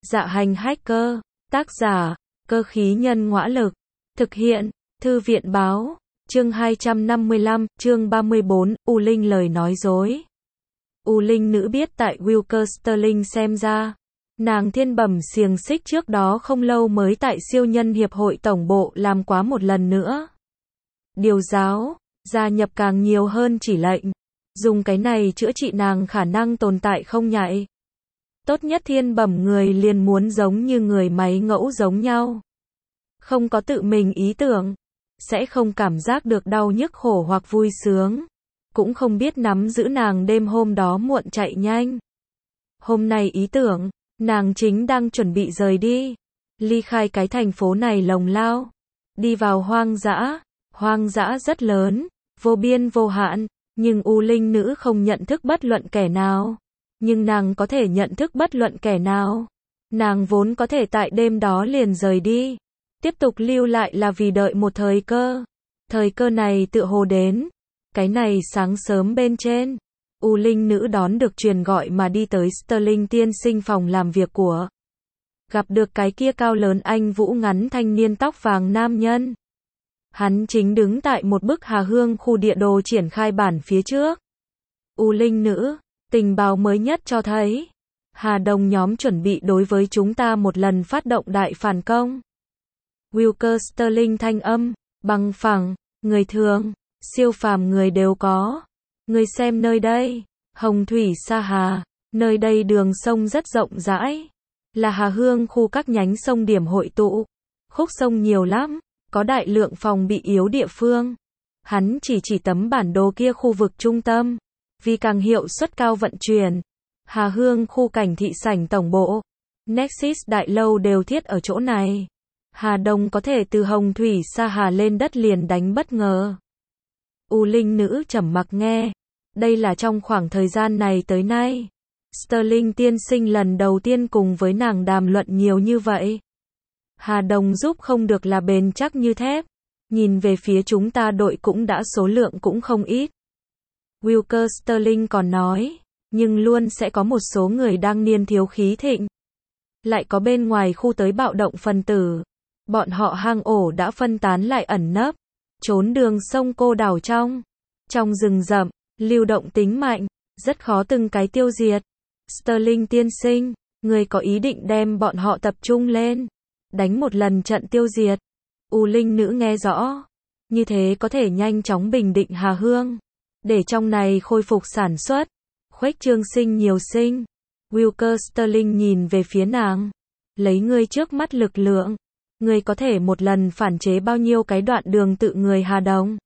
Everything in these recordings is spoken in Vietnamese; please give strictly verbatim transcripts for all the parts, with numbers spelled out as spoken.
Dạ hành hacker, tác giả, cơ khí nhân ngõa lực, thực hiện, thư viện báo, chương hai trăm năm mươi lăm, chương ba mươi bốn, U Linh lời nói dối. U Linh nữ biết tại Wilker Sterling xem ra, nàng thiên bẩm xiềng xích trước đó không lâu mới tại siêu nhân hiệp hội tổng bộ làm quá một lần nữa. Điều giáo, gia nhập càng nhiều hơn chỉ lệnh, dùng cái này chữa trị nàng khả năng tồn tại không nhạy. Tốt nhất thiên bẩm người liền muốn giống như người máy ngẫu giống nhau. Không có tự mình ý tưởng, sẽ không cảm giác được đau nhức khổ hoặc vui sướng, cũng không biết nắm giữ nàng đêm hôm đó muộn chạy nhanh. Hôm nay ý tưởng, nàng chính đang chuẩn bị rời đi, ly khai cái thành phố này lồng lao, đi vào hoang dã, hoang dã rất lớn, vô biên vô hạn, nhưng U Linh nữ không nhận thức bất luận kẻ nào. Nhưng nàng có thể nhận thức bất luận kẻ nào. Nàng vốn có thể tại đêm đó liền rời đi. Tiếp tục lưu lại là vì đợi một thời cơ. Thời cơ này tựa hồ đến. Cái này sáng sớm bên trên. U Linh nữ đón được truyền gọi mà đi tới Sterling tiên sinh phòng làm việc của. Gặp được cái kia cao lớn anh vũ ngắn thanh niên tóc vàng nam nhân. Hắn chính đứng tại một bức Hà Hương khu địa đồ triển khai bản phía trước. U Linh nữ. Tình báo mới nhất cho thấy, Hà Đồng nhóm chuẩn bị đối với chúng ta một lần phát động đại phản công. Wilker Sterling thanh âm, bằng phẳng, người thường, siêu phàm người đều có. Người xem nơi đây, Hồng Thủy Sa Hà, nơi đây đường sông rất rộng rãi, là Hà Hương khu các nhánh sông điểm hội tụ. Khúc sông nhiều lắm, có đại lượng phòng bị yếu địa phương. Hắn chỉ chỉ tấm bản đồ kia khu vực trung tâm. Vì càng hiệu suất cao vận chuyển, Hà Hương khu cảnh thị sảnh tổng bộ, Nexus đại lâu đều thiết ở chỗ này. Hà Đông có thể từ Hồng Thủy Sa Hà lên đất liền đánh bất ngờ. U Linh nữ trầm mặc nghe. Đây là trong khoảng thời gian này tới nay, Sterling tiên sinh lần đầu tiên cùng với nàng đàm luận nhiều như vậy. Hà Đông giúp không được là bền chắc như thép. Nhìn về phía chúng ta đội cũng đã số lượng cũng không ít. Wilker Sterling còn nói, nhưng luôn sẽ có một số người đang niên thiếu khí thịnh. Lại có bên ngoài khu tới bạo động phân tử. Bọn họ hang ổ đã phân tán lại ẩn nấp, trốn đường sông cô đảo trong. Trong rừng rậm, lưu động tính mạnh, rất khó từng cái tiêu diệt. Sterling tiên sinh, người có ý định đem bọn họ tập trung lên, đánh một lần trận tiêu diệt. U Linh nữ nghe rõ, như thế có thể nhanh chóng bình định Hà Hương. Để trong này khôi phục sản xuất, khuếch trương sinh nhiều sinh. Wilker Sterling nhìn về phía nàng. Lấy ngươi trước mắt lực lượng, ngươi có thể một lần phản chế bao nhiêu cái đoạn đường tự người Hà Đông.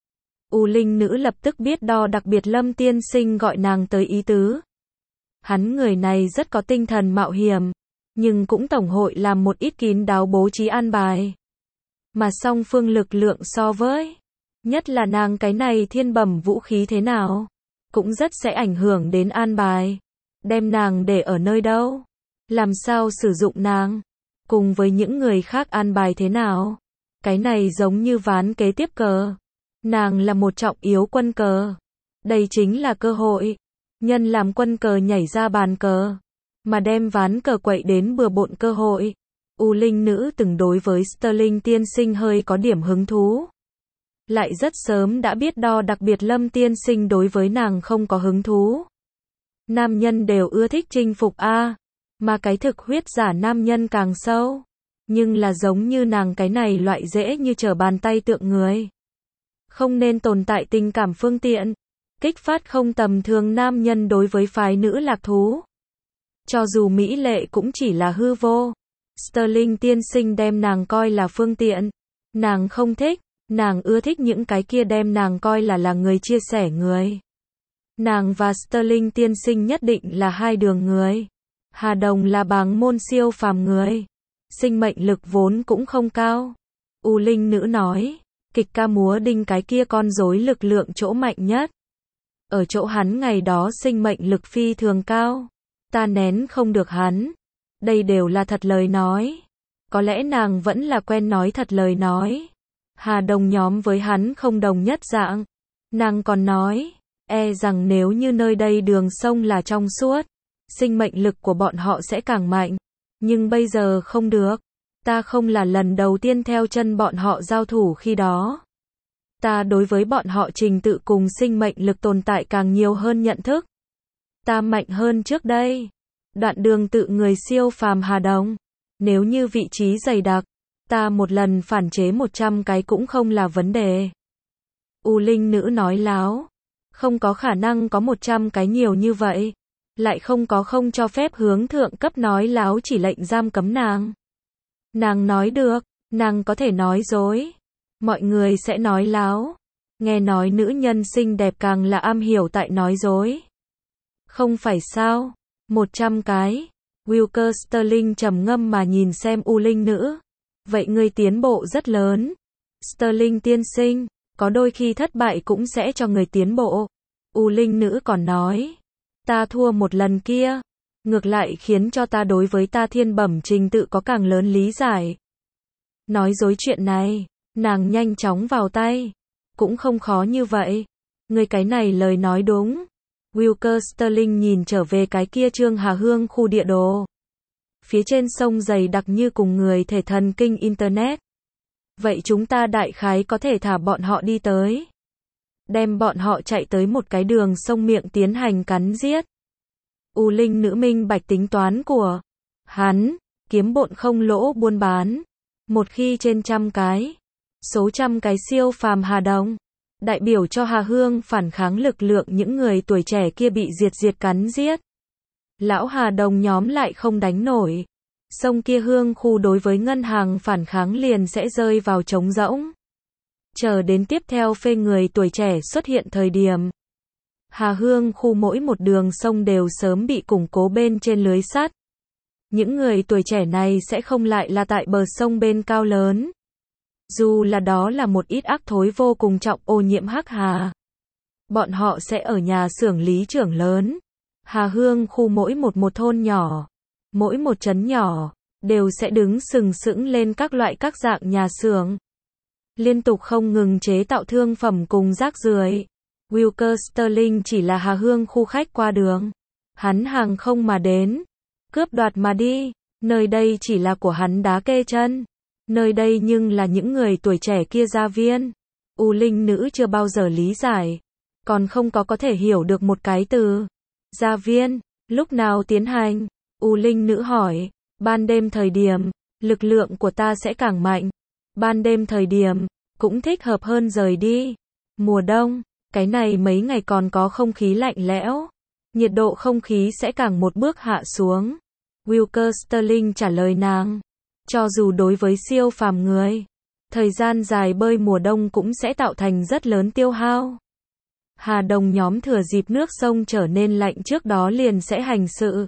U Linh nữ lập tức biết đo đặc biệt Lâm tiên sinh gọi nàng tới ý tứ. Hắn người này rất có tinh thần mạo hiểm, nhưng cũng tổng hội làm một ít kín đáo bố trí an bài. Mà song phương lực lượng so với, nhất là nàng cái này thiên bẩm vũ khí thế nào, cũng rất sẽ ảnh hưởng đến an bài. Đem nàng để ở nơi đâu, làm sao sử dụng nàng, cùng với những người khác an bài thế nào. Cái này giống như ván kế tiếp cờ. Nàng là một trọng yếu quân cờ. Đây chính là cơ hội. Nhân làm quân cờ nhảy ra bàn cờ, mà đem ván cờ quậy đến bừa bộn cơ hội. U Linh nữ từng đối với Sterling tiên sinh hơi có điểm hứng thú. Lại rất sớm đã biết đo đặc biệt Lâm tiên sinh đối với nàng không có hứng thú. Nam nhân đều ưa thích chinh phục a, mà cái thực huyết giả nam nhân càng sâu. Nhưng là giống như nàng cái này loại dễ như trở bàn tay tượng người. Không nên tồn tại tình cảm phương tiện, kích phát không tầm thường nam nhân đối với phái nữ lạc thú. Cho dù mỹ lệ cũng chỉ là hư vô. Sterling tiên sinh đem nàng coi là phương tiện. Nàng không thích, nàng ưa thích những cái kia đem nàng coi là là người chia sẻ người. Nàng và Sterling tiên sinh nhất định là hai đường người. Hà Đồng là bàng môn siêu phàm người. Sinh mệnh lực vốn cũng không cao. U Linh nữ nói, kịch ca múa đinh cái kia con rối lực lượng chỗ mạnh nhất. Ở chỗ hắn ngày đó sinh mệnh lực phi thường cao. Ta nén không được hắn. Đây đều là thật lời nói. Có lẽ nàng vẫn là quen nói thật lời nói. Hà Đồng nhóm với hắn không đồng nhất dạng. Nàng còn nói, e rằng nếu như nơi đây đường sông là trong suốt, sinh mệnh lực của bọn họ sẽ càng mạnh. Nhưng bây giờ không được. Ta không là lần đầu tiên theo chân bọn họ giao thủ khi đó. Ta đối với bọn họ trình tự cùng sinh mệnh lực tồn tại càng nhiều hơn nhận thức. Ta mạnh hơn trước đây. Đoạn đường tự người siêu phàm Hà Đồng. Nếu như vị trí dày đặc, ta một lần phản chế một trăm cái cũng không là vấn đề. U Linh nữ nói láo. Không có khả năng có một trăm cái nhiều như vậy. Lại không có không cho phép hướng thượng cấp nói láo chỉ lệnh giam cấm nàng. Nàng nói được, nàng có thể nói dối. Mọi người sẽ nói láo. Nghe nói nữ nhân xinh đẹp càng là am hiểu tại nói dối. Không phải sao? Một trăm cái. Wilker Sterling trầm ngâm mà nhìn xem U Linh nữ. Vậy ngươi tiến bộ rất lớn. Sterling tiên sinh, có đôi khi thất bại cũng sẽ cho người tiến bộ. U Linh nữ còn nói. Ta thua một lần kia. Ngược lại khiến cho ta đối với ta thiên bẩm trình tự có càng lớn lý giải. Nói dối chuyện này, nàng nhanh chóng vào tay. Cũng không khó như vậy. Người cái này lời nói đúng. Wilker Sterling nhìn trở về cái kia Trương Hà Hương khu địa đồ. Phía trên sông dày đặc như cùng người thể thần kinh Internet. Vậy chúng ta đại khái có thể thả bọn họ đi tới. Đem bọn họ chạy tới một cái đường sông miệng tiến hành cắn giết. U Linh nữ minh bạch tính toán của hắn, kiếm bộn không lỗ buôn bán. Một khi trên trăm cái, số trăm cái siêu phàm Hà Đồng, đại biểu cho Hà Hương phản kháng lực lượng những người tuổi trẻ kia bị diệt diệt cắn giết. Lão Hà Đồng nhóm lại không đánh nổi. Sông kia Hương khu đối với ngân hàng phản kháng liền sẽ rơi vào trống rỗng. Chờ đến tiếp theo phê người tuổi trẻ xuất hiện thời điểm. Hà Hương khu mỗi một đường sông đều sớm bị củng cố bên trên lưới sắt. Những người tuổi trẻ này sẽ không lại là tại bờ sông bên cao lớn. Dù là đó là một ít ác thối vô cùng trọng ô nhiễm hắc hà. Bọn họ sẽ ở nhà xưởng lý trưởng lớn. Hà Hương khu mỗi một một thôn nhỏ, mỗi một trấn nhỏ, đều sẽ đứng sừng sững lên các loại các dạng nhà xưởng. Liên tục không ngừng chế tạo thương phẩm cùng rác rưởi. Wilker Sterling chỉ là Hà Hương khu khách qua đường. Hắn hàng không mà đến. Cướp đoạt mà đi. Nơi đây chỉ là của hắn đá kê chân. Nơi đây nhưng là những người tuổi trẻ kia gia viên. U Linh nữ chưa bao giờ lý giải. Còn không có có thể hiểu được một cái từ. Gia viên, lúc nào tiến hành? U Linh nữ hỏi. Ban đêm thời điểm, lực lượng của ta sẽ càng mạnh. Ban đêm thời điểm, cũng thích hợp hơn rời đi. Mùa đông, cái này mấy ngày còn có không khí lạnh lẽo. Nhiệt độ không khí sẽ càng một bước hạ xuống. Wilker Sterling trả lời nàng. Cho dù đối với siêu phàm người, thời gian dài bơi mùa đông cũng sẽ tạo thành rất lớn tiêu hao. Hà Đồng nhóm thừa dịp nước sông trở nên lạnh trước đó liền sẽ hành sự.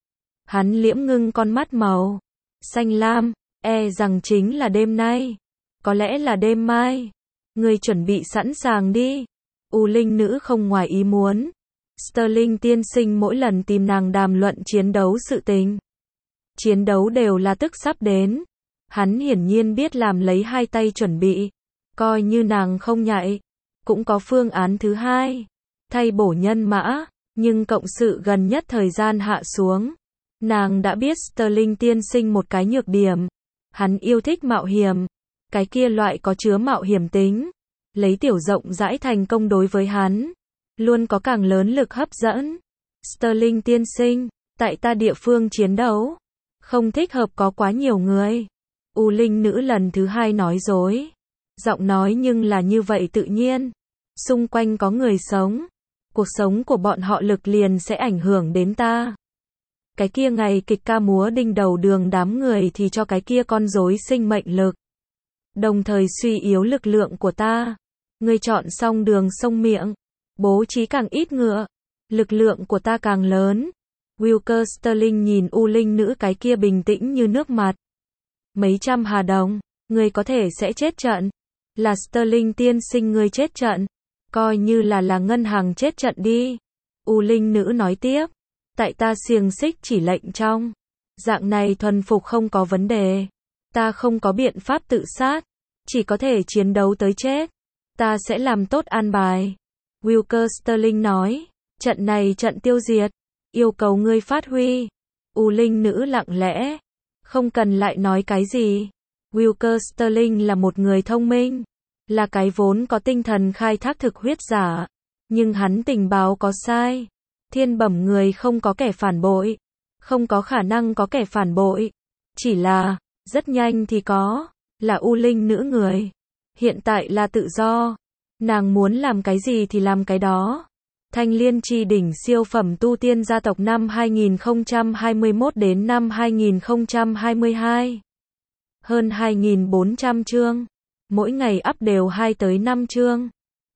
Hắn liễm ngưng con mắt màu xanh lam, e rằng chính là đêm nay. Có lẽ là đêm mai. Người chuẩn bị sẵn sàng đi. U Linh nữ không ngoài ý muốn. Sterling tiên sinh mỗi lần tìm nàng đàm luận chiến đấu sự tình. Chiến đấu đều là tức sắp đến. Hắn hiển nhiên biết làm lấy hai tay chuẩn bị. Coi như nàng không nhạy. Cũng có phương án thứ hai. Thay bổ nhân mã. Nhưng cộng sự gần nhất thời gian hạ xuống. Nàng đã biết Sterling tiên sinh một cái nhược điểm. Hắn yêu thích mạo hiểm. Cái kia loại có chứa mạo hiểm tính. Lấy tiểu rộng rãi thành công đối với hắn. Luôn có càng lớn lực hấp dẫn. Sterling tiên sinh, tại ta địa phương chiến đấu. Không thích hợp có quá nhiều người. U Linh nữ lần thứ hai nói dối. Giọng nói nhưng là như vậy tự nhiên. Xung quanh có người sống. Cuộc sống của bọn họ lực liền sẽ ảnh hưởng đến ta. Cái kia ngày kịch ca múa đinh đầu đường đám người thì cho cái kia con rối sinh mệnh lực. Đồng thời suy yếu lực lượng của ta. Ngươi chọn xong đường sông miệng. Bố trí càng ít ngựa. Lực lượng của ta càng lớn. Wilker Sterling nhìn U Linh nữ cái kia bình tĩnh như nước mặt. Mấy trăm Hà Đồng. Ngươi có thể sẽ chết trận. Là Sterling tiên sinh ngươi chết trận. Coi như là là ngân hàng chết trận đi. U Linh nữ nói tiếp. Tại ta xiềng xích chỉ lệnh trong. Dạng này thuần phục không có vấn đề. Ta không có biện pháp tự sát. Chỉ có thể chiến đấu tới chết. Ta sẽ làm tốt an bài. Wilker Sterling nói. Trận này trận tiêu diệt. Yêu cầu ngươi phát huy. U Linh nữ lặng lẽ. Không cần lại nói cái gì. Wilker Sterling là một người thông minh, là cái vốn có tinh thần khai thác thực huyết giả, nhưng hắn tình báo có sai. Thiên bẩm người không có kẻ phản bội, không có khả năng có kẻ phản bội, chỉ là, rất nhanh thì có, là U Linh nữ người. Hiện tại là tự do, nàng muốn làm cái gì thì làm cái đó. Thanh Liên Chi đỉnh siêu phẩm tu tiên gia tộc năm hai nghìn không trăm hai mươi mốt đến năm hai nghìn không trăm hai mươi hai. Hơn hai nghìn bốn trăm chương, mỗi ngày up đều hai tới năm chương.